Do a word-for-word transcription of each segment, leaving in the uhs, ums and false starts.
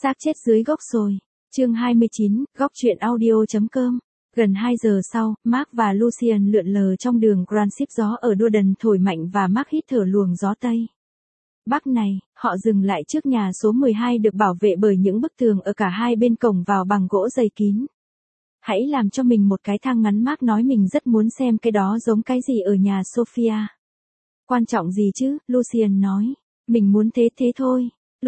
Xác chết dưới gốc rồi. Chương hai mươi chín, góc truyện audio.com. Gần hai giờ sau, Mark và Lucian lượn lờ trong đường Grand Ship, gió ở Đuoden thổi mạnh và Mark hít thở luồng gió Tây Bắc này. Họ dừng lại trước nhà số mười hai được bảo vệ bởi những bức tường ở cả hai bên cổng vào bằng gỗ dày kín. Hãy làm cho mình một cái thang ngắn, Mark nói, mình rất muốn xem cái đó giống cái gì ở nhà Sophia. Quan trọng gì chứ, Lucian nói. Mình muốn thế thế thôi.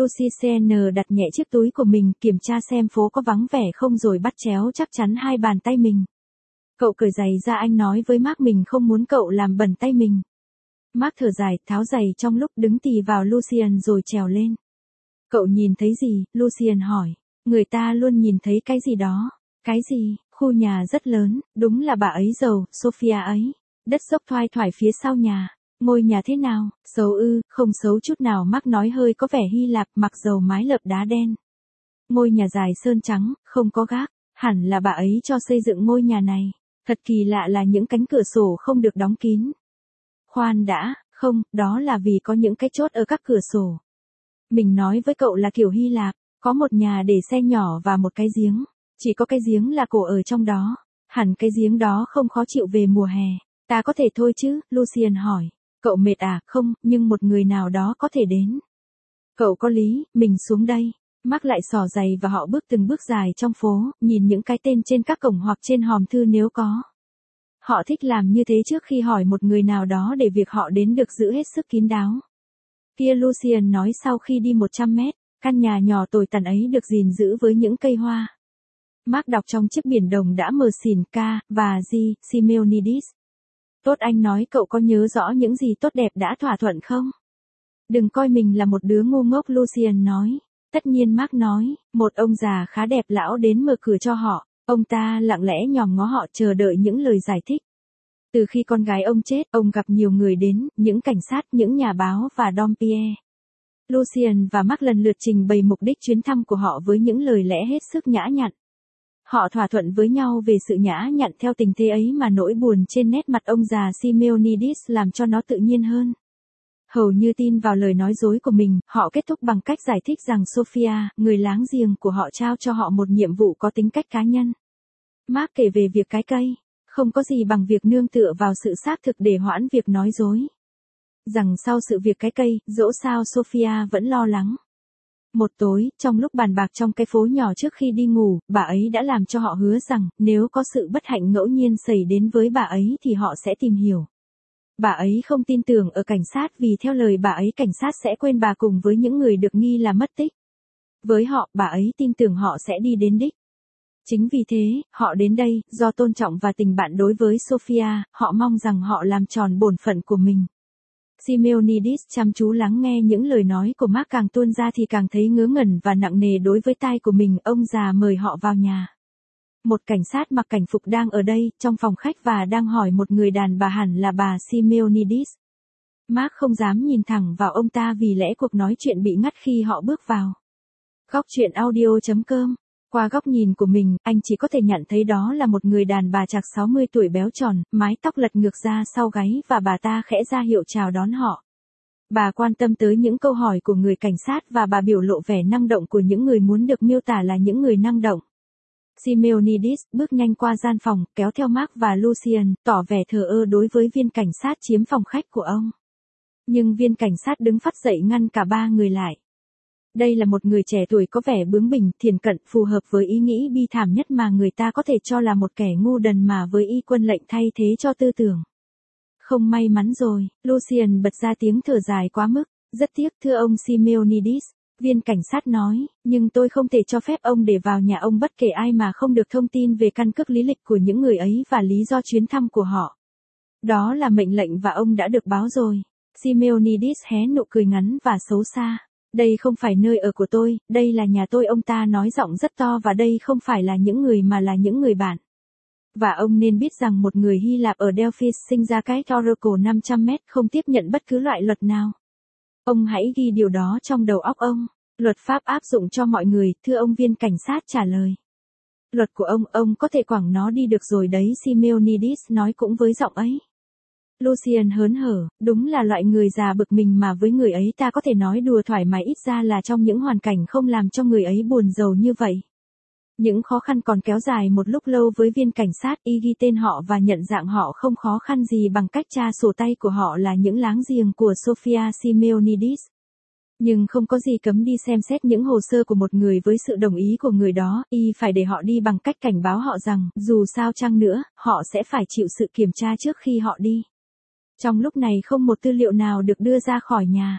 Lucian đặt nhẹ chiếc túi của mình, kiểm tra xem phố có vắng vẻ không rồi bắt chéo chắc chắn hai bàn tay mình. Cậu cởi giày ra, anh nói với Mark, mình không muốn cậu làm bẩn tay mình. Mark thở dài, tháo giày trong lúc đứng tì vào Lucian rồi trèo lên. Cậu nhìn thấy gì? Lucian hỏi. Người ta luôn nhìn thấy cái gì đó. Cái gì? Khu nhà rất lớn, đúng là bà ấy giàu, Sophia ấy. Đất dốc thoai thoải phía sau nhà. Ngôi nhà thế nào? Xấu ư? Không xấu chút nào, Mark nói, hơi có vẻ Hy Lạp, mặc dầu mái lợp đá đen. Ngôi nhà dài sơn trắng, không có gác. Hẳn là bà ấy cho xây dựng ngôi nhà này. Thật kỳ lạ là những cánh cửa sổ không được đóng kín. Khoan đã, không, đó là vì có những cái chốt ở các cửa sổ. Mình nói với cậu là kiểu Hy Lạp, có một nhà để xe nhỏ và một cái giếng. Chỉ có cái giếng là cổ ở trong đó. Hẳn cái giếng đó không khó chịu về mùa hè. Ta có thể thôi chứ? Lucian hỏi. Cậu mệt à? Không, nhưng một người nào đó có thể đến. Cậu có lý, mình xuống đây. Mark lại xỏ giày và họ bước từng bước dài trong phố, nhìn những cái tên trên các cổng hoặc trên hòm thư nếu có. Họ thích làm như thế trước khi hỏi một người nào đó để việc họ đến được giữ hết sức kín đáo. Kia, Lucian nói sau khi đi một trăm mét, căn nhà nhỏ tồi tàn ấy được gìn giữ với những cây hoa. Mark đọc trong chiếc biển đồng đã mờ xỉn K và G. Simeonidis. Tốt, anh nói, cậu có nhớ rõ những gì tốt đẹp đã thỏa thuận không? Đừng coi mình là một đứa ngu ngốc, Lucian nói. Tất nhiên, Mark nói, một ông già khá đẹp lão đến mở cửa cho họ. Ông ta lặng lẽ nhòm ngó họ, chờ đợi những lời giải thích. Từ khi con gái ông chết, ông gặp nhiều người đến, những cảnh sát, những nhà báo và Dompier. Lucian và Mark lần lượt trình bày mục đích chuyến thăm của họ với những lời lẽ hết sức nhã nhặn. Họ thỏa thuận với nhau về sự nhã nhặn theo tình thế ấy mà nỗi buồn trên nét mặt ông già Simeonidis làm cho nó tự nhiên hơn. Hầu như tin vào lời nói dối của mình, họ kết thúc bằng cách giải thích rằng Sophia, người láng giềng của họ, trao cho họ một nhiệm vụ có tính cách cá nhân. Mark kể về việc cái cây. Không có gì bằng việc nương tựa vào sự xác thực để hoãn việc nói dối. Rằng sau sự việc cái cây, dẫu sao Sophia vẫn lo lắng. Một tối, trong lúc bàn bạc trong cái phố nhỏ trước khi đi ngủ, bà ấy đã làm cho họ hứa rằng, nếu có sự bất hạnh ngẫu nhiên xảy đến với bà ấy thì họ sẽ tìm hiểu. Bà ấy không tin tưởng ở cảnh sát vì theo lời bà ấy cảnh sát sẽ quên bà cùng với những người được nghi là mất tích. Với họ, bà ấy tin tưởng họ sẽ đi đến đích. Chính vì thế, họ đến đây, do tôn trọng và tình bạn đối với Sophia, họ mong rằng họ làm tròn bổn phận của mình. Simeonidis chăm chú lắng nghe những lời nói của Mark, càng tuôn ra thì càng thấy ngớ ngẩn và nặng nề đối với tai của mình. Ông già mời họ vào nhà. Một cảnh sát mặc cảnh phục đang ở đây, trong phòng khách và đang hỏi một người đàn bà, hẳn là bà Simeonidis. Mark không dám nhìn thẳng vào ông ta vì lẽ cuộc nói chuyện bị ngắt khi họ bước vào. Góc truyện audio.com. Qua góc nhìn của mình, anh chỉ có thể nhận thấy đó là một người đàn bà chạc sáu mươi tuổi, béo tròn, mái tóc lật ngược ra sau gáy, và bà ta khẽ ra hiệu chào đón họ. Bà quan tâm tới những câu hỏi của người cảnh sát và bà biểu lộ vẻ năng động của những người muốn được miêu tả là những người năng động. Simeonidis bước nhanh qua gian phòng, kéo theo Mark và Lucian, tỏ vẻ thờ ơ đối với viên cảnh sát chiếm phòng khách của ông. Nhưng viên cảnh sát đứng phắt dậy ngăn cả ba người lại. Đây là một người trẻ tuổi có vẻ bướng bỉnh, thiển cận, phù hợp với ý nghĩ bi thảm nhất mà người ta có thể cho là một kẻ ngu đần mà với y quân lệnh thay thế cho tư tưởng. Không, may mắn rồi, Lucian bật ra tiếng thở dài quá mức. Rất tiếc, thưa ông Simeonidis, viên cảnh sát nói, nhưng tôi không thể cho phép ông để vào nhà ông bất kể ai mà không được thông tin về căn cước lý lịch của những người ấy và lý do chuyến thăm của họ. Đó là mệnh lệnh và ông đã được báo rồi. Simeonidis hé nụ cười ngắn và xấu xa. Đây không phải nơi ở của tôi, đây là nhà tôi, ông ta nói giọng rất to, và đây không phải là những người mà là những người bạn. Và ông nên biết rằng một người Hy Lạp ở Delphi sinh ra cách Oracle năm trăm mét không tiếp nhận bất cứ loại luật nào. Ông hãy ghi điều đó trong đầu óc ông. Luật pháp áp dụng cho mọi người, thưa ông, viên cảnh sát trả lời. Luật của ông, ông có thể quẳng nó đi được rồi đấy, Simeonidis nói cũng với giọng ấy. Lucian hớn hở, đúng là loại người già bực mình mà với người ấy ta có thể nói đùa thoải mái, ít ra là trong những hoàn cảnh không làm cho người ấy buồn rầu như vậy. Những khó khăn còn kéo dài một lúc lâu với viên cảnh sát, y ghi tên họ và nhận dạng họ không khó khăn gì bằng cách tra sổ tay của họ là những láng giềng của Sophia Simeonidis. Nhưng không có gì cấm đi xem xét những hồ sơ của một người với sự đồng ý của người đó, y phải để họ đi bằng cách cảnh báo họ rằng, dù sao chăng nữa, họ sẽ phải chịu sự kiểm tra trước khi họ đi. Trong lúc này không một tư liệu nào được đưa ra khỏi nhà.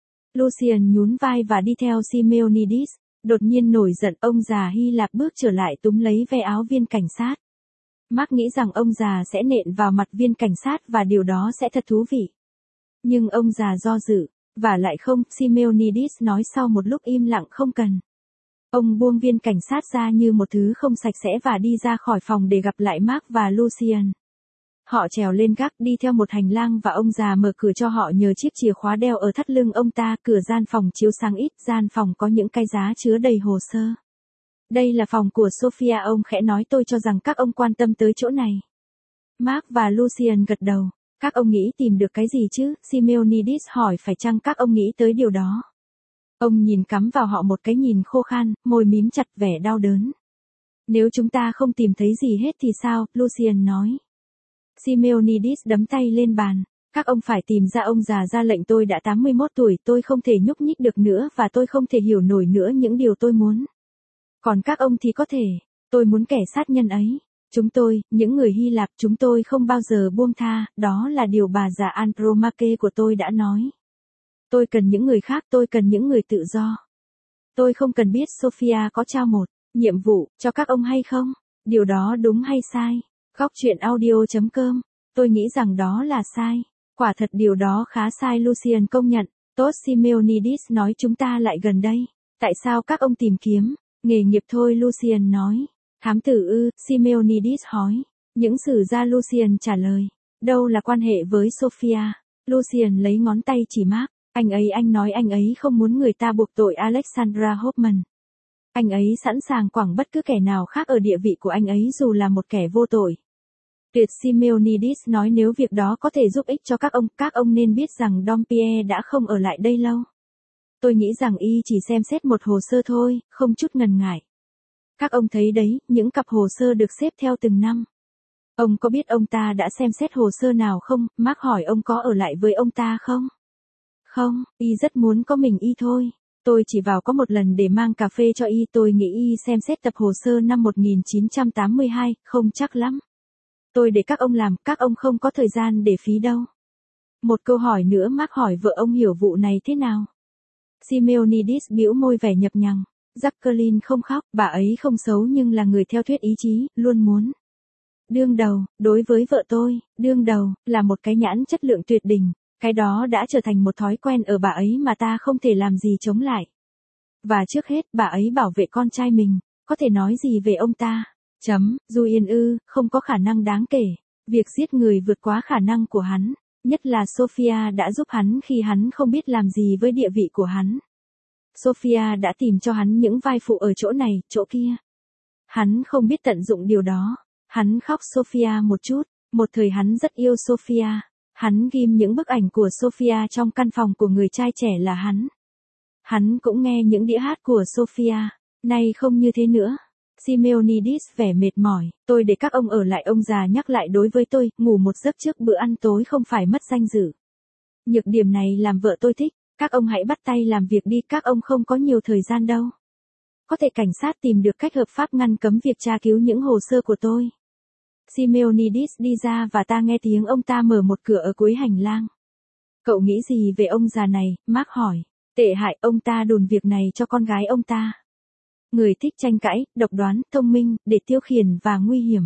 Lucian nhún vai và đi theo Simeonidis. Đột nhiên nổi giận, ông già Hy Lạp bước trở lại túm lấy ve áo viên cảnh sát. Mark nghĩ rằng ông già sẽ nện vào mặt viên cảnh sát và điều đó sẽ thật thú vị. Nhưng ông già do dự, và lại không, Simeonidis nói sau một lúc im lặng, không cần. Ông buông viên cảnh sát ra như một thứ không sạch sẽ và đi ra khỏi phòng để gặp lại Mark và Lucian. Họ trèo lên gác đi theo một hành lang và ông già mở cửa cho họ nhờ chiếc chìa khóa đeo ở thắt lưng ông ta. Cửa gian phòng chiếu sáng ít, gian phòng có những cái giá chứa đầy hồ sơ. Đây là phòng của Sophia, ông khẽ nói, tôi cho rằng các ông quan tâm tới chỗ này. Mark và Lucian gật đầu. Các ông nghĩ tìm được cái gì chứ? Simeonidis hỏi, phải chăng các ông nghĩ tới điều đó? Ông nhìn cắm vào họ một cái nhìn khô khan, môi mím chặt vẻ đau đớn. Nếu chúng ta không tìm thấy gì hết thì sao? Lucian nói. Simeonidis đấm tay lên bàn. Các ông phải tìm ra, ông già ra lệnh, tôi đã tám mươi mốt tuổi, tôi không thể nhúc nhích được nữa và tôi không thể hiểu nổi nữa những điều tôi muốn. Còn các ông thì có thể, tôi muốn kẻ sát nhân ấy. Chúng tôi, những người Hy Lạp, chúng tôi không bao giờ buông tha, đó là điều bà già Andromache của tôi đã nói. Tôi cần những người khác, tôi cần những người tự do. Tôi không cần biết Sophia có trao một nhiệm vụ cho các ông hay không. Điều đó đúng hay sai? Góc chuyện audio chấm com. Tôi nghĩ rằng đó là sai. Quả thật điều đó khá sai, Lucian công nhận. Tốt, Simeonidis nói, chúng ta lại gần đây. Tại sao các ông tìm kiếm? Nghề nghiệp thôi, Lucian nói. Thám tử ư? Simeonidis hỏi. Những sử gia, Lucian trả lời. Đâu là quan hệ với Sophia? Lucian lấy ngón tay chỉ Mark. Anh ấy anh nói anh ấy không muốn người ta buộc tội Alexandra Hoffman. Anh ấy sẵn sàng quẳng bất cứ kẻ nào khác ở địa vị của anh ấy dù là một kẻ vô tội. Tuyệt, Simeonidis nói, nếu việc đó có thể giúp ích cho các ông, các ông nên biết rằng Dompierre đã không ở lại đây lâu. Tôi nghĩ rằng y chỉ xem xét một hồ sơ thôi, không chút ngần ngại. Các ông thấy đấy, những cặp hồ sơ được xếp theo từng năm. Ông có biết ông ta đã xem xét hồ sơ nào không? Mark hỏi, ông có ở lại với ông ta không? Không, y rất muốn có mình y thôi. Tôi chỉ vào có một lần để mang cà phê cho y, tôi nghĩ y xem xét tập hồ sơ năm một nghìn chín trăm tám mươi hai, không chắc lắm. Tôi để các ông làm, các ông không có thời gian để phí đâu. Một câu hỏi nữa, Mark hỏi vợ ông hiểu vụ này thế nào? Simeonidis bĩu môi vẻ nhập nhằng. Jacqueline không khóc, bà ấy không xấu nhưng là người theo thuyết ý chí, luôn muốn đương đầu. Đối với vợ tôi, đương đầu là một cái nhãn chất lượng tuyệt đỉnh. Cái đó đã trở thành một thói quen ở bà ấy mà ta không thể làm gì chống lại. Và trước hết, bà ấy bảo vệ con trai mình, có thể nói gì về ông ta? Chấm, dù yên ư, không có khả năng đáng kể. Việc giết người vượt quá khả năng của hắn, nhất là Sophia đã giúp hắn khi hắn không biết làm gì với địa vị của hắn. Sophia đã tìm cho hắn những vai phụ ở chỗ này, chỗ kia. Hắn không biết tận dụng điều đó. Hắn khóc Sophia một chút, một thời hắn rất yêu Sophia. Hắn ghim những bức ảnh của Sophia trong căn phòng của người trai trẻ là hắn. Hắn cũng nghe những đĩa hát của Sophia. Nay không như thế nữa. Simeonidis vẻ mệt mỏi. Tôi để các ông ở lại, ông già nhắc lại, đối với tôi, ngủ một giấc trước bữa ăn tối không phải mất danh dự. Nhược điểm này làm vợ tôi thích. Các ông hãy bắt tay làm việc đi, các ông không có nhiều thời gian đâu. Có thể cảnh sát tìm được cách hợp pháp ngăn cấm việc tra cứu những hồ sơ của tôi. Simeonidis đi ra và ta nghe tiếng ông ta mở một cửa ở cuối hành lang. Cậu nghĩ gì về ông già này? Mark hỏi. Tệ hại, ông ta đồn việc này cho con gái ông ta. Người thích tranh cãi, độc đoán, thông minh, để tiêu khiển và nguy hiểm.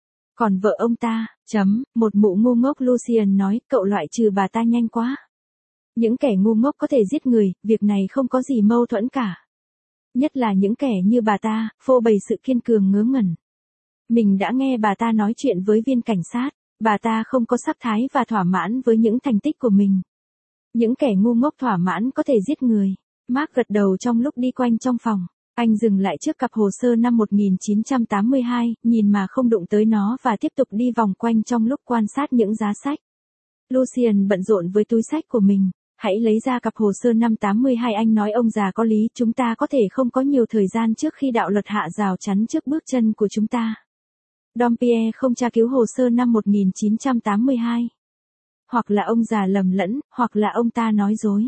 Còn vợ ông ta, chấm, một mụ ngu ngốc, Lucian nói, cậu loại trừ bà ta nhanh quá. Những kẻ ngu ngốc có thể giết người, việc này không có gì mâu thuẫn cả. Nhất là những kẻ như bà ta, phô bày sự kiên cường ngớ ngẩn. Mình đã nghe bà ta nói chuyện với viên cảnh sát, bà ta không có sắc thái và thỏa mãn với những thành tích của mình. Những kẻ ngu ngốc thỏa mãn có thể giết người. Mark gật đầu trong lúc đi quanh trong phòng. Anh dừng lại trước cặp hồ sơ năm một nghìn chín trăm tám mươi hai, nhìn mà không đụng tới nó và tiếp tục đi vòng quanh trong lúc quan sát những giá sách. Lucian bận rộn với túi xách của mình. Hãy lấy ra cặp hồ sơ năm tám mươi hai, anh nói ông già có lý, chúng ta có thể không có nhiều thời gian trước khi đạo luật hạ rào chắn trước bước chân của chúng ta. Dompier không tra cứu hồ sơ năm một nghìn chín trăm tám mươi hai. Hoặc là ông già lầm lẫn, hoặc là ông ta nói dối.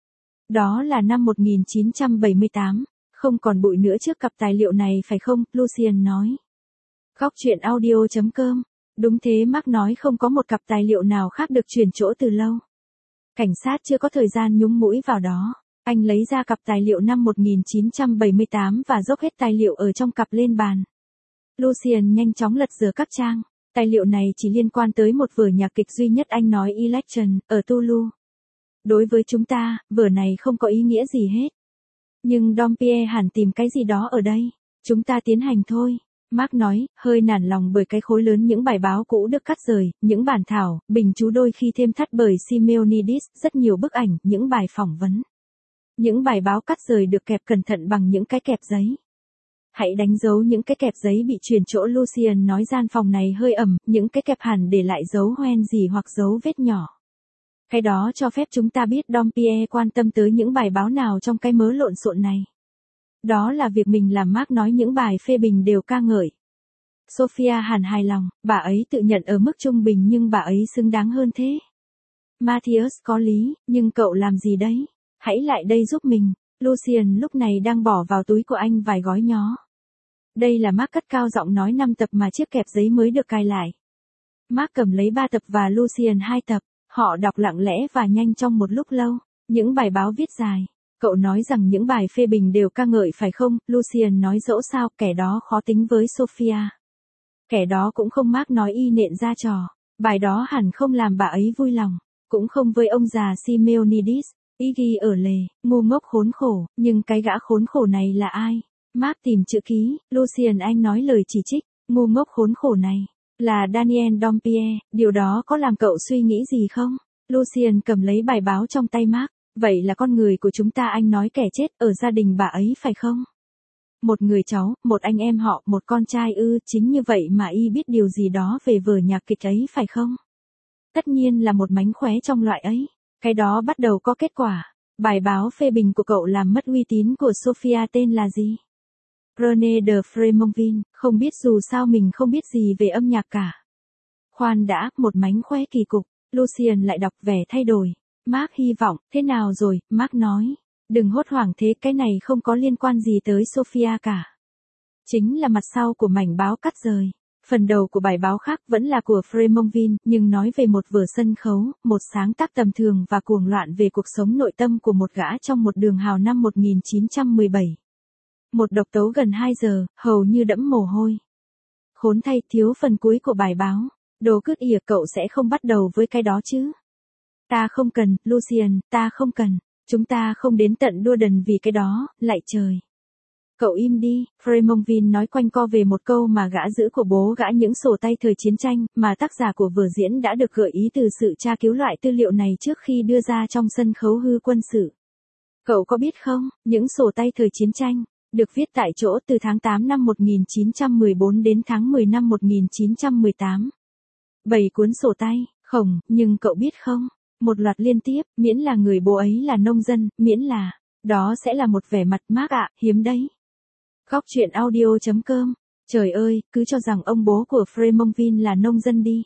Đó là năm một nghìn chín trăm bảy mươi tám, không còn bụi nữa trước cặp tài liệu này phải không, Lucian nói. Góc truyện audio chấm com. Đúng thế, Mark nói không có một cặp tài liệu nào khác được chuyển chỗ từ lâu. Cảnh sát chưa có thời gian nhúng mũi vào đó. Anh lấy ra cặp tài liệu năm một nghìn chín trăm bảy mươi tám và dốc hết tài liệu ở trong cặp lên bàn. Lucian nhanh chóng lật dở các trang. Tài liệu này chỉ liên quan tới một vở nhạc kịch duy nhất, anh nói, Election, ở Toulouse. Đối với chúng ta, vở này không có ý nghĩa gì hết. Nhưng Dompier hẳn tìm cái gì đó ở đây. Chúng ta tiến hành thôi. Mark nói, hơi nản lòng bởi cái khối lớn những bài báo cũ được cắt rời, những bản thảo, bình chú đôi khi thêm thắt bởi Simeonidis, rất nhiều bức ảnh, những bài phỏng vấn. Những bài báo cắt rời được kẹp cẩn thận bằng những cái kẹp giấy. Hãy đánh dấu những cái kẹp giấy bị chuyển chỗ, Lucian nói, gian phòng này hơi ẩm, những cái kẹp hẳn để lại dấu hoen gì hoặc dấu vết nhỏ. Cái đó cho phép chúng ta biết Dompier quan tâm tới những bài báo nào trong cái mớ lộn xộn này. Đó là việc mình làm, Mark nói, những bài phê bình đều ca ngợi. Sophia hẳn hài lòng, bà ấy tự nhận ở mức trung bình nhưng bà ấy xứng đáng hơn thế. Matthias có lý, nhưng cậu làm gì đấy? Hãy lại đây giúp mình. Lucian lúc này đang bỏ vào túi của anh vài gói nhó. Đây là Mark cất cao giọng nói, năm tập mà chiếc kẹp giấy mới được cài lại. Mark cầm lấy ba tập và Lucian hai tập. Họ đọc lặng lẽ và nhanh trong một lúc lâu. Những bài báo viết dài. Cậu nói rằng những bài phê bình đều ca ngợi phải không? Lucian nói, dẫu sao, kẻ đó khó tính với Sophia. Kẻ đó cũng không, Mark nói, y nện ra trò. Bài đó hẳn không làm bà ấy vui lòng. Cũng không với ông già Simeonidis. Y ghi ở lề, ngu ngốc khốn khổ, nhưng cái gã khốn khổ này là ai? Mark tìm chữ ký, Lucian anh nói lời chỉ trích, ngu ngốc khốn khổ này. Là Daniel Dompier, điều đó có làm cậu suy nghĩ gì không? Lucian cầm lấy bài báo trong tay Mark. Vậy là con người của chúng ta, anh nói, kẻ chết ở gia đình bà ấy phải không? Một người cháu, một anh em họ, một con trai ư, chính như vậy mà y biết điều gì đó về vở nhạc kịch ấy phải không? Tất nhiên là một mánh khóe trong loại ấy. Cái đó bắt đầu có kết quả. Bài báo phê bình của cậu làm mất uy tín của Sophia, tên là gì? René de Frémonville, không biết, dù sao mình không biết gì về âm nhạc cả. Khoan đã, một mánh khóe kỳ cục. Lucian lại đọc vẻ thay đổi. Mark hy vọng, thế nào rồi? Mark nói. Đừng hốt hoảng thế, cái này không có liên quan gì tới Sophia cả. Chính là mặt sau của mảnh báo cắt rời. Phần đầu của bài báo khác vẫn là của Frémonville, nhưng nói về một vở sân khấu, một sáng tác tầm thường và cuồng loạn về cuộc sống nội tâm của một gã trong một đường hào năm một nghìn chín trăm mười bảy. Một độc tấu gần hai giờ, hầu như đẫm mồ hôi. Khốn thay, thiếu phần cuối của bài báo. Đồ cứt ỉa, cậu sẽ không bắt đầu với cái đó chứ? Ta không cần, Lucian, ta không cần. Chúng ta không đến tận Duoden vì cái đó, lạy trời. Cậu im đi, Frémonville nói quanh co về một câu mà gã giữ của bố gã, những sổ tay thời chiến tranh, mà tác giả của vở diễn đã được gợi ý từ sự tra cứu loại tư liệu này trước khi đưa ra trong sân khấu hư quân sự. Cậu có biết không, những sổ tay thời chiến tranh, được viết tại chỗ từ tháng tám năm một nghìn chín trăm mười bốn đến tháng mười năm một nghìn chín trăm mười tám. Bảy cuốn sổ tay, khổng, nhưng cậu biết không, một loạt liên tiếp, miễn là người bố ấy là nông dân, miễn là, đó sẽ là một vẻ mặt Mark ạ, hiếm đấy. Góc truyện audio chấm com. Trời ơi, cứ cho rằng ông bố của Frémonville là nông dân đi.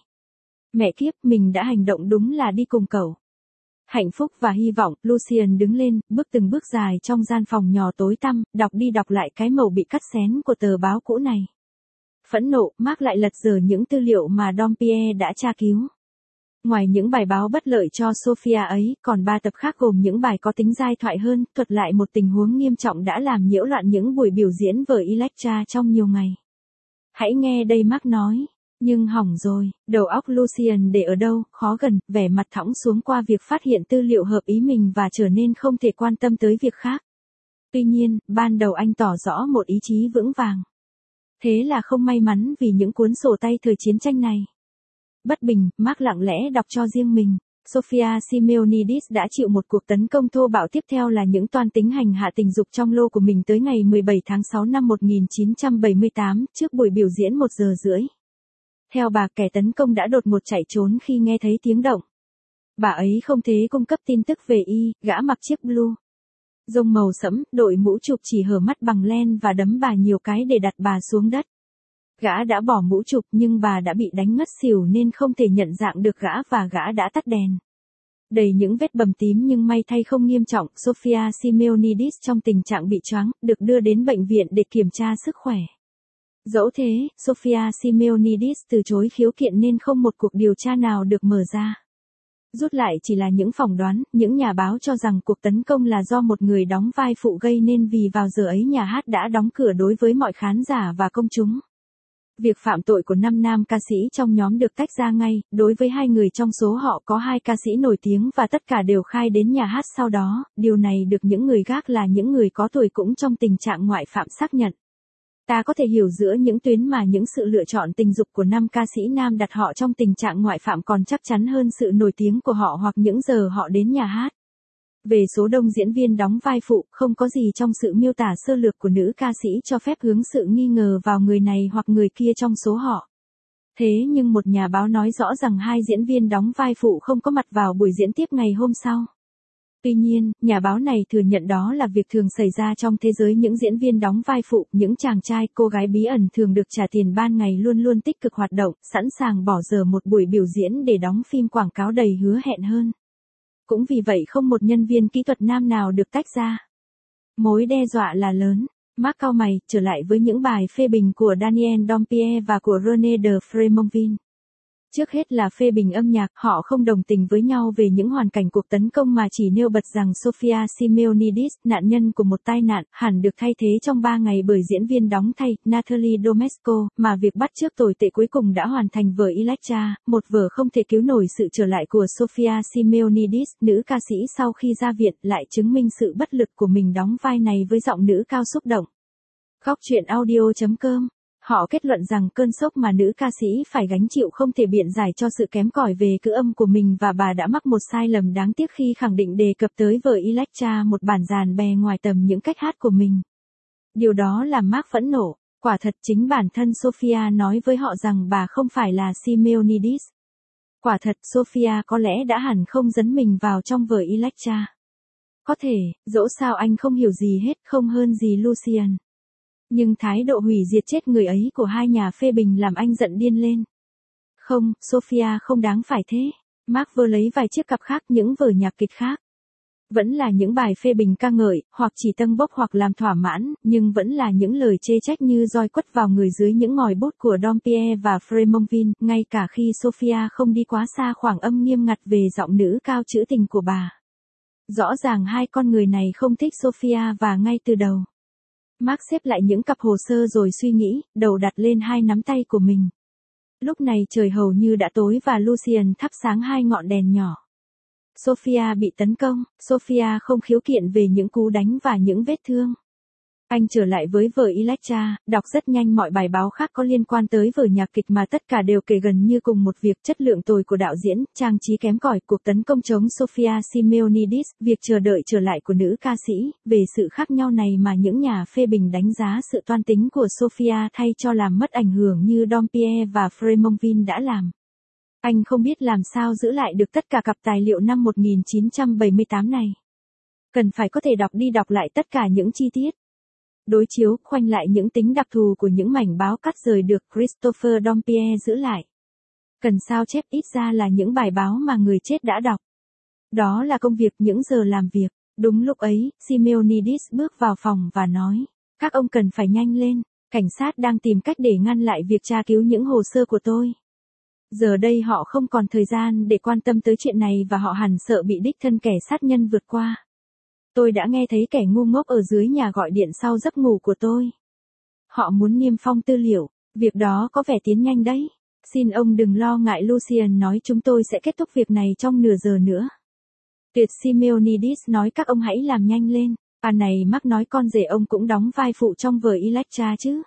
Mẹ kiếp, mình đã hành động đúng là đi cùng cậu. Hạnh phúc và hy vọng, Lucian đứng lên, bước từng bước dài trong gian phòng nhỏ tối tăm, đọc đi đọc lại cái mẩu bị cắt xén của tờ báo cũ này. Phẫn nộ, Mark lại lật dở những tư liệu mà Dompier đã tra cứu. Ngoài những bài báo bất lợi cho Sophia ấy, còn ba tập khác gồm những bài có tính giai thoại hơn, thuật lại một tình huống nghiêm trọng đã làm nhiễu loạn những buổi biểu diễn vở Electra trong nhiều ngày. Hãy nghe đây, Mark nói. Nhưng hỏng rồi, đầu óc Lucian để ở đâu, khó gần, vẻ mặt thõng xuống qua việc phát hiện tư liệu hợp ý mình và trở nên không thể quan tâm tới việc khác. Tuy nhiên, ban đầu anh tỏ rõ một ý chí vững vàng. Thế là không may mắn vì những cuốn sổ tay thời chiến tranh này. Bất bình, Mark lặng lẽ đọc cho riêng mình. Sophia Simeonidis đã chịu một cuộc tấn công thô bạo, tiếp theo là những toan tính hành hạ tình dục trong lô của mình tới ngày mười bảy tháng sáu năm một nghìn chín trăm bảy mươi tám, trước buổi biểu diễn một giờ rưỡi. Theo bà, kẻ tấn công đã đột ngột chạy trốn khi nghe thấy tiếng động. Bà ấy không thể cung cấp tin tức về y, gã mặc chiếc blue rông màu sẫm, đội mũ chụp chỉ hở mắt bằng len và đấm bà nhiều cái để đặt bà xuống đất. Gã đã bỏ mũ chụp nhưng bà đã bị đánh ngất xỉu nên không thể nhận dạng được gã và gã đã tắt đèn. Đầy những vết bầm tím nhưng may thay không nghiêm trọng, Sofia Simeonidis trong tình trạng bị choáng, được đưa đến bệnh viện để kiểm tra sức khỏe. Dẫu thế, Sofia Simeonidis từ chối khiếu kiện nên không một cuộc điều tra nào được mở ra. Rút lại chỉ là những phỏng đoán, những nhà báo cho rằng cuộc tấn công là do một người đóng vai phụ gây nên vì vào giờ ấy nhà hát đã đóng cửa đối với mọi khán giả và công chúng. Việc phạm tội của năm nam ca sĩ trong nhóm được tách ra ngay, đối với hai người trong số họ có hai ca sĩ nổi tiếng và tất cả đều khai đến nhà hát sau đó, điều này được những người gác là những người có tuổi cũng trong tình trạng ngoại phạm xác nhận. Ta có thể hiểu giữa những tuyến mà những sự lựa chọn tình dục của năm ca sĩ nam đặt họ trong tình trạng ngoại phạm còn chắc chắn hơn sự nổi tiếng của họ hoặc những giờ họ đến nhà hát. Về số đông diễn viên đóng vai phụ, không có gì trong sự miêu tả sơ lược của nữ ca sĩ cho phép hướng sự nghi ngờ vào người này hoặc người kia trong số họ. Thế nhưng một nhà báo nói rõ rằng hai diễn viên đóng vai phụ không có mặt vào buổi diễn tiếp ngày hôm sau. Tuy nhiên, nhà báo này thừa nhận đó là việc thường xảy ra trong thế giới những diễn viên đóng vai phụ, những chàng trai, cô gái bí ẩn thường được trả tiền ban ngày luôn luôn tích cực hoạt động, sẵn sàng bỏ giờ một buổi biểu diễn để đóng phim quảng cáo đầy hứa hẹn hơn. Cũng vì vậy không một nhân viên kỹ thuật nam nào được tách ra. Mối đe dọa là lớn. Mark cau mày, trở lại với những bài phê bình của Daniel Dompier và của René de Frémonville. Trước hết là phê bình âm nhạc, họ không đồng tình với nhau về những hoàn cảnh cuộc tấn công mà chỉ nêu bật rằng Sofia Simeonidis, nạn nhân của một tai nạn, hẳn được thay thế trong ba ngày bởi diễn viên đóng thay, Natalie Domesco, mà việc bắt chước tồi tệ cuối cùng đã hoàn thành vở Electra, một vở không thể cứu nổi sự trở lại của Sofia Simeonidis, nữ ca sĩ sau khi ra viện, lại chứng minh sự bất lực của mình đóng vai này với giọng nữ cao xúc động. Góc truyện audio chấm com Họ kết luận rằng cơn sốc mà nữ ca sĩ phải gánh chịu không thể biện giải cho sự kém cỏi về cữ âm của mình và bà đã mắc một sai lầm đáng tiếc khi khẳng định đề cập tới vở Electra một bản dàn bè ngoài tầm những cách hát của mình. Điều đó làm Mark phẫn nộ, quả thật chính bản thân Sofia nói với họ rằng bà không phải là Simeonidis. Quả thật Sofia có lẽ đã hẳn không dấn mình vào trong vở Electra. Có thể, dẫu sao anh không hiểu gì hết, không hơn gì Lucien. Nhưng thái độ hủy diệt chết người ấy của hai nhà phê bình làm anh giận điên lên. Không, Sofia không đáng phải thế. Mark vơ lấy vài chiếc cặp khác những vở nhạc kịch khác. Vẫn là những bài phê bình ca ngợi, hoặc chỉ tâng bốc hoặc làm thỏa mãn, nhưng vẫn là những lời chê trách như roi quất vào người dưới những ngòi bút của Dompier và Frémonville, ngay cả khi Sofia không đi quá xa khoảng âm nghiêm ngặt về giọng nữ cao trữ tình của bà. Rõ ràng hai con người này không thích Sofia và ngay từ đầu. Mark xếp lại những cặp hồ sơ rồi suy nghĩ, đầu đặt lên hai nắm tay của mình. Lúc này trời hầu như đã tối và Lucien thắp sáng hai ngọn đèn nhỏ. Sofia bị tấn công, Sofia không khiếu kiện về những cú đánh và những vết thương. Anh trở lại với vở Electra, đọc rất nhanh mọi bài báo khác có liên quan tới vở nhạc kịch mà tất cả đều kể gần như cùng một việc: chất lượng tồi của đạo diễn, trang trí kém cỏi, cuộc tấn công chống Sofia Simeonidis, việc chờ đợi trở lại của nữ ca sĩ. Về sự khác nhau này mà những nhà phê bình đánh giá sự toan tính của Sofia thay cho làm mất ảnh hưởng như Dompier và Frémonville đã làm. Anh không biết làm sao giữ lại được tất cả cặp tài liệu năm một nghìn chín trăm bảy mươi tám này. Cần phải có thể đọc đi đọc lại tất cả những chi tiết. Đối chiếu, khoanh lại những tính đặc thù của những mảnh báo cắt rời được Christopher Dompier giữ lại. Cần sao chép ít ra là những bài báo mà người chết đã đọc. Đó là công việc, những giờ làm việc. Đúng lúc ấy, Simeonidis bước vào phòng và nói, các ông cần phải nhanh lên, cảnh sát đang tìm cách để ngăn lại việc tra cứu những hồ sơ của tôi. Giờ đây họ không còn thời gian để quan tâm tới chuyện này và họ hẳn sợ bị đích thân kẻ sát nhân vượt qua. Tôi đã nghe thấy kẻ ngu ngốc ở dưới nhà gọi điện sau giấc ngủ của tôi. Họ muốn niêm phong tư liệu, việc đó có vẻ tiến nhanh đấy. Xin ông đừng lo ngại, Lucien nói, chúng tôi sẽ kết thúc việc này trong nửa giờ nữa. Tuyệt, Simeonidis nói, các ông hãy làm nhanh lên. À này, Mark nói, con rể ông cũng đóng vai phụ trong vở Electra chứ?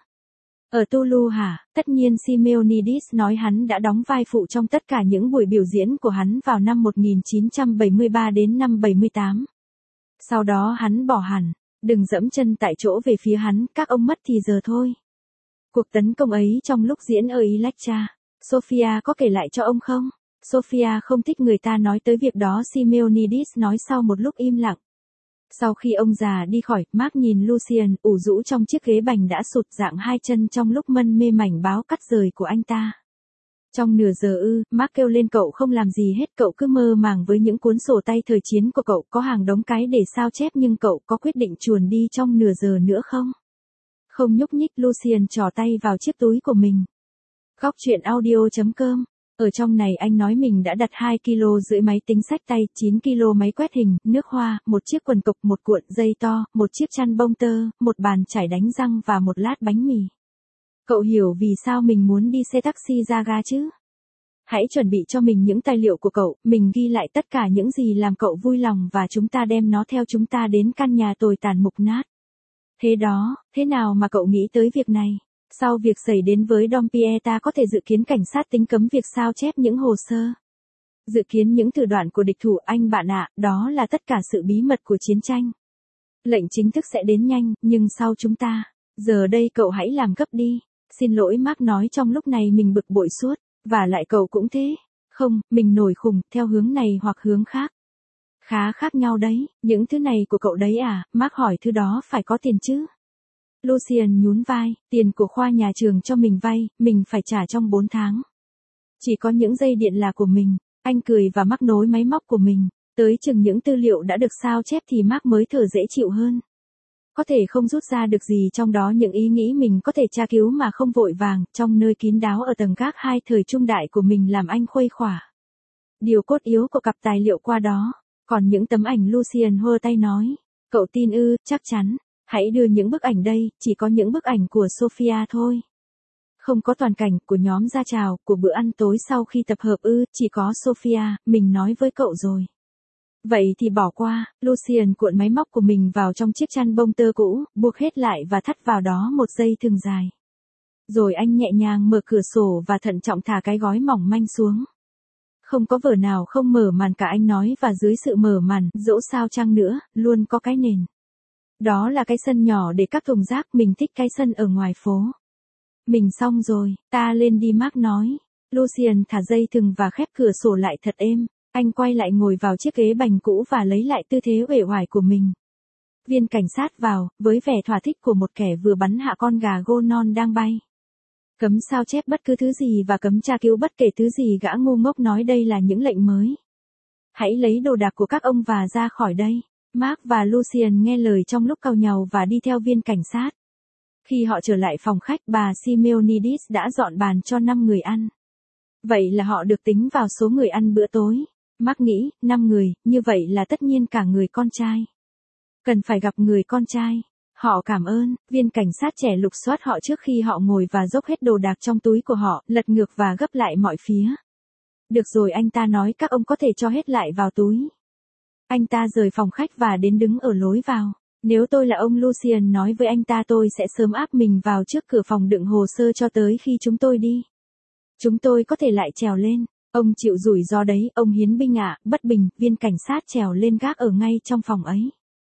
Ở Toulouse hả? Tất nhiên, Simeonidis nói, hắn đã đóng vai phụ trong tất cả những buổi biểu diễn của hắn vào năm một nghìn chín trăm bảy mươi ba đến năm bảy mươi tám. Sau đó hắn bỏ hẳn, đừng dẫm chân tại chỗ về phía hắn, các ông mất thì giờ thôi. Cuộc tấn công ấy trong lúc diễn ở Electra, Sofia có kể lại cho ông không? Sophia không thích người ta nói tới việc đó, Simeonidis nói sau một lúc im lặng. Sau khi ông già đi khỏi, Mark nhìn Lucien, ủ rũ trong chiếc ghế bành đã sụt dạng hai chân trong lúc mân mê mảnh báo cắt rời của anh ta. Trong nửa giờ ư, Mark kêu lên cậu không làm gì hết, cậu cứ mơ màng với những cuốn sổ tay thời chiến của cậu, có hàng đống cái để sao chép, nhưng cậu có quyết định chuồn đi trong nửa giờ nữa không? Không nhúc nhích, Lucien trỏ tay vào chiếc túi của mình. Góc truyện audio chấm com. Ở trong này anh nói mình đã đặt hai ki lô rưỡi máy tính xách tay, chín ki lô máy quét hình, nước hoa, một chiếc quần cộc, một cuộn dây to, một chiếc chăn bông tơ, một bàn chải đánh răng và một lát bánh mì. Cậu hiểu vì sao mình muốn đi xe taxi ra ga chứ? Hãy chuẩn bị cho mình những tài liệu của cậu, mình ghi lại tất cả những gì làm cậu vui lòng và chúng ta đem nó theo chúng ta đến căn nhà tồi tàn mục nát. Thế đó, thế nào mà cậu nghĩ tới việc này? Sau việc xảy đến với Dompierre, ta có thể dự kiến cảnh sát tính cấm việc sao chép những hồ sơ. Dự kiến những thủ đoạn của địch thủ, anh bạn ạ, đó là tất cả sự bí mật của chiến tranh. Lệnh chính thức sẽ đến nhanh, nhưng sau chúng ta. Giờ đây cậu hãy làm gấp đi. Xin lỗi, Mark nói trong lúc này mình bực bội suốt. Và lại cậu cũng thế. Không, mình nổi khùng, theo hướng này hoặc hướng khác. Khá khác nhau đấy, những thứ này của cậu đấy à? Mark hỏi, thứ đó phải có tiền chứ? Lucien nhún vai, tiền của khoa nhà trường cho mình vay, mình phải trả trong bốn tháng. Chỉ có những dây điện là của mình. Anh cười và mắc nối máy móc của mình. Tới chừng những tư liệu đã được sao chép thì Mark mới thở dễ chịu hơn. Có thể không rút ra được gì trong đó, những ý nghĩ mình có thể tra cứu mà không vội vàng, trong nơi kín đáo ở tầng gác hai thời trung đại của mình làm anh khuây khỏa. Điều cốt yếu của cặp tài liệu qua đó. Còn những tấm ảnh, Lucien hơ tay nói. Cậu tin ư? Chắc chắn. Hãy đưa những bức ảnh đây, chỉ có những bức ảnh của Sophia thôi. Không có toàn cảnh của nhóm ra chào, của bữa ăn tối sau khi tập hợp ư, chỉ có Sophia, mình nói với cậu rồi. Vậy thì bỏ qua, Lucien cuộn máy móc của mình vào trong chiếc chăn bông tơ cũ, buộc hết lại và thắt vào đó một dây thừng dài. Rồi anh nhẹ nhàng mở cửa sổ và thận trọng thả cái gói mỏng manh xuống. Không có vở nào không mở màn cả, anh nói, và dưới sự mở màn, dẫu sao chăng nữa, luôn có cái nền. Đó là cái sân nhỏ để các thùng rác, mình thích cái sân ở ngoài phố. Mình xong rồi, ta lên đi, Mark nói. Lucien thả dây thừng và khép cửa sổ lại thật êm. Anh quay lại ngồi vào chiếc ghế bành cũ và lấy lại tư thế uể oải của mình. Viên cảnh sát vào, với vẻ thỏa thích của một kẻ vừa bắn hạ con gà gô non đang bay. Cấm sao chép bất cứ thứ gì và cấm tra cứu bất kể thứ gì, gã ngu ngốc nói, đây là những lệnh mới. Hãy lấy đồ đạc của các ông và ra khỏi đây. Mark và Lucien nghe lời trong lúc cau nhàu và đi theo viên cảnh sát. Khi họ trở lại phòng khách, bà Simeonidis đã dọn bàn cho năm người ăn. Vậy là họ được tính vào số người ăn bữa tối. Mark nghĩ, năm người, như vậy là tất nhiên cả người con trai. Cần phải gặp người con trai. Họ cảm ơn, viên cảnh sát trẻ lục soát họ trước khi họ ngồi và dốc hết đồ đạc trong túi của họ, lật ngược và gấp lại mọi phía. Được rồi, anh ta nói, các ông có thể cho hết lại vào túi. Anh ta rời phòng khách và đến đứng ở lối vào. Nếu tôi là ông, Lucien nói với anh ta, tôi sẽ sớm áp mình vào trước cửa phòng đựng hồ sơ cho tới khi chúng tôi đi. Chúng tôi có thể lại trèo lên. Ông chịu rủi ro đấy, ông hiến binh ạ. Bất bình, viên cảnh sát trèo lên gác ở ngay trong phòng ấy.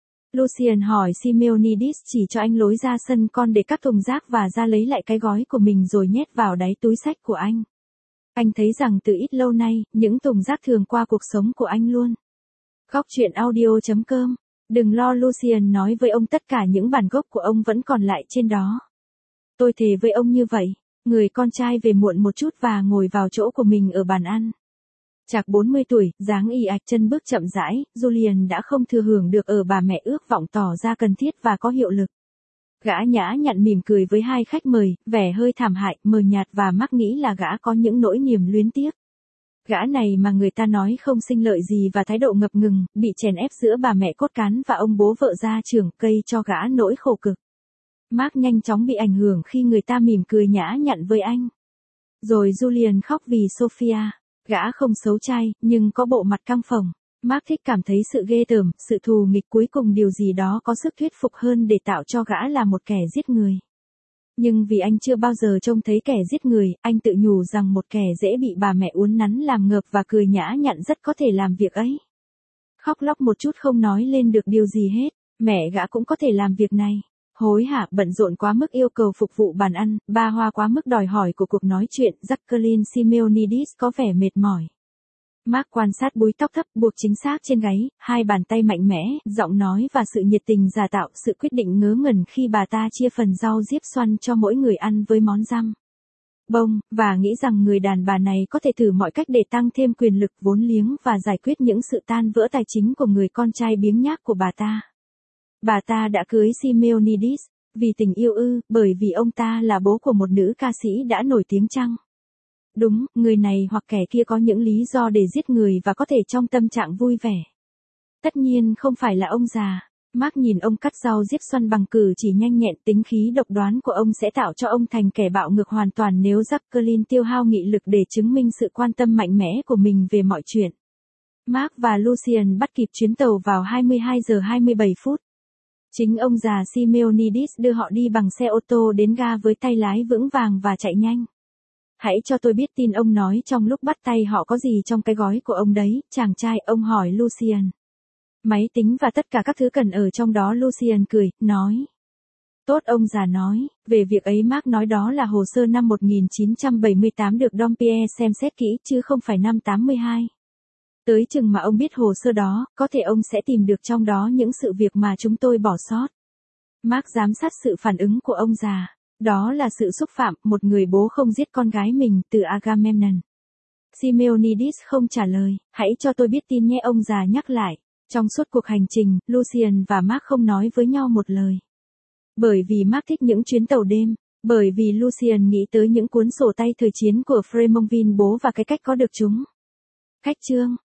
Lucien hỏi Simeonidis chỉ cho anh lối ra sân con để các thùng rác và ra lấy lại cái gói của mình rồi nhét vào đáy túi xách của anh. Anh thấy rằng từ ít lâu nay, những thùng rác thường qua cuộc sống của anh luôn. Góc truyện audio chấm com. Đừng lo, Lucien nói với ông, tất cả những bản gốc của ông vẫn còn lại trên đó. Tôi thề với ông như vậy. Người con trai về muộn một chút và ngồi vào chỗ của mình ở bàn ăn. Chạc bốn mươi tuổi, dáng y ạch, chân bước chậm rãi, Julian đã không thừa hưởng được ở bà mẹ ước vọng tỏ ra cần thiết và có hiệu lực. Gã nhã nhặn mỉm cười với hai khách mời, vẻ hơi thảm hại, mờ nhạt và Mark nghĩ là gã có những nỗi niềm luyến tiếc. Gã này mà người ta nói không sinh lợi gì và thái độ ngập ngừng, bị chèn ép giữa bà mẹ cốt cán và ông bố vợ gia trưởng, gây cho gã nỗi khổ cực. Mark nhanh chóng bị ảnh hưởng khi người ta mỉm cười nhã nhặn với anh. Rồi Julian khóc vì Sophia. Gã không xấu trai, nhưng có bộ mặt căng phồng. Mark thích cảm thấy sự ghê tởm, sự thù nghịch, cuối cùng điều gì đó có sức thuyết phục hơn để tạo cho gã là một kẻ giết người. Nhưng vì anh chưa bao giờ trông thấy kẻ giết người, anh tự nhủ rằng một kẻ dễ bị bà mẹ uốn nắn làm ngợp và cười nhã nhặn rất có thể làm việc ấy. Khóc lóc một chút không nói lên được điều gì hết, mẹ gã cũng có thể làm việc này. Hối hả, bận rộn quá mức yêu cầu phục vụ bàn ăn, ba hoa quá mức đòi hỏi của cuộc nói chuyện, Jacqueline Simeonidis có vẻ mệt mỏi. Mark quan sát búi tóc thấp buộc chính xác trên gáy, hai bàn tay mạnh mẽ, giọng nói và sự nhiệt tình giả tạo, sự quyết định ngớ ngẩn khi bà ta chia phần rau diếp xoăn cho mỗi người ăn với món răm bông, và nghĩ rằng người đàn bà này có thể thử mọi cách để tăng thêm quyền lực vốn liếng và giải quyết những sự tan vỡ tài chính của người con trai biếng nhác của bà ta. Bà ta đã cưới Simeonidis, vì tình yêu ư, bởi vì ông ta là bố của một nữ ca sĩ đã nổi tiếng chăng? Đúng, người này hoặc kẻ kia có những lý do để giết người và có thể trong tâm trạng vui vẻ. Tất nhiên không phải là ông già. Mark nhìn ông cắt rau diếp xoăn bằng cử chỉ nhanh nhẹn, tính khí độc đoán của ông sẽ tạo cho ông thành kẻ bạo ngược hoàn toàn nếu Jacqueline tiêu hao nghị lực để chứng minh sự quan tâm mạnh mẽ của mình về mọi chuyện. Mark và Lucien bắt kịp chuyến tàu vào hai mươi hai giờ hai mươi bảy phút. Chính ông già Simeonidis đưa họ đi bằng xe ô tô đến ga với tay lái vững vàng và chạy nhanh. Hãy cho tôi biết tin, ông nói trong lúc bắt tay họ, có gì trong cái gói của ông đấy, chàng trai, ông hỏi Lucien. Máy tính và tất cả các thứ cần ở trong đó, Lucien cười, nói. Tốt, ông già nói, về việc ấy Mark nói đó là hồ sơ năm một nghìn chín trăm bảy mươi tám được Dompier xem xét kỹ, chứ không phải năm tám mươi hai. Tới chừng mà ông biết hồ sơ đó, có thể ông sẽ tìm được trong đó những sự việc mà chúng tôi bỏ sót. Mark giám sát sự phản ứng của ông già. Đó là sự xúc phạm, một người bố không giết con gái mình, từ Agamemnon. Simeonidis không trả lời, hãy cho tôi biết tin nhé, ông già nhắc lại. Trong suốt cuộc hành trình, Lucien và Mark không nói với nhau một lời. Bởi vì Mark thích những chuyến tàu đêm, bởi vì Lucien nghĩ tới những cuốn sổ tay thời chiến của Frémonville bố và cái cách có được chúng. Cách chương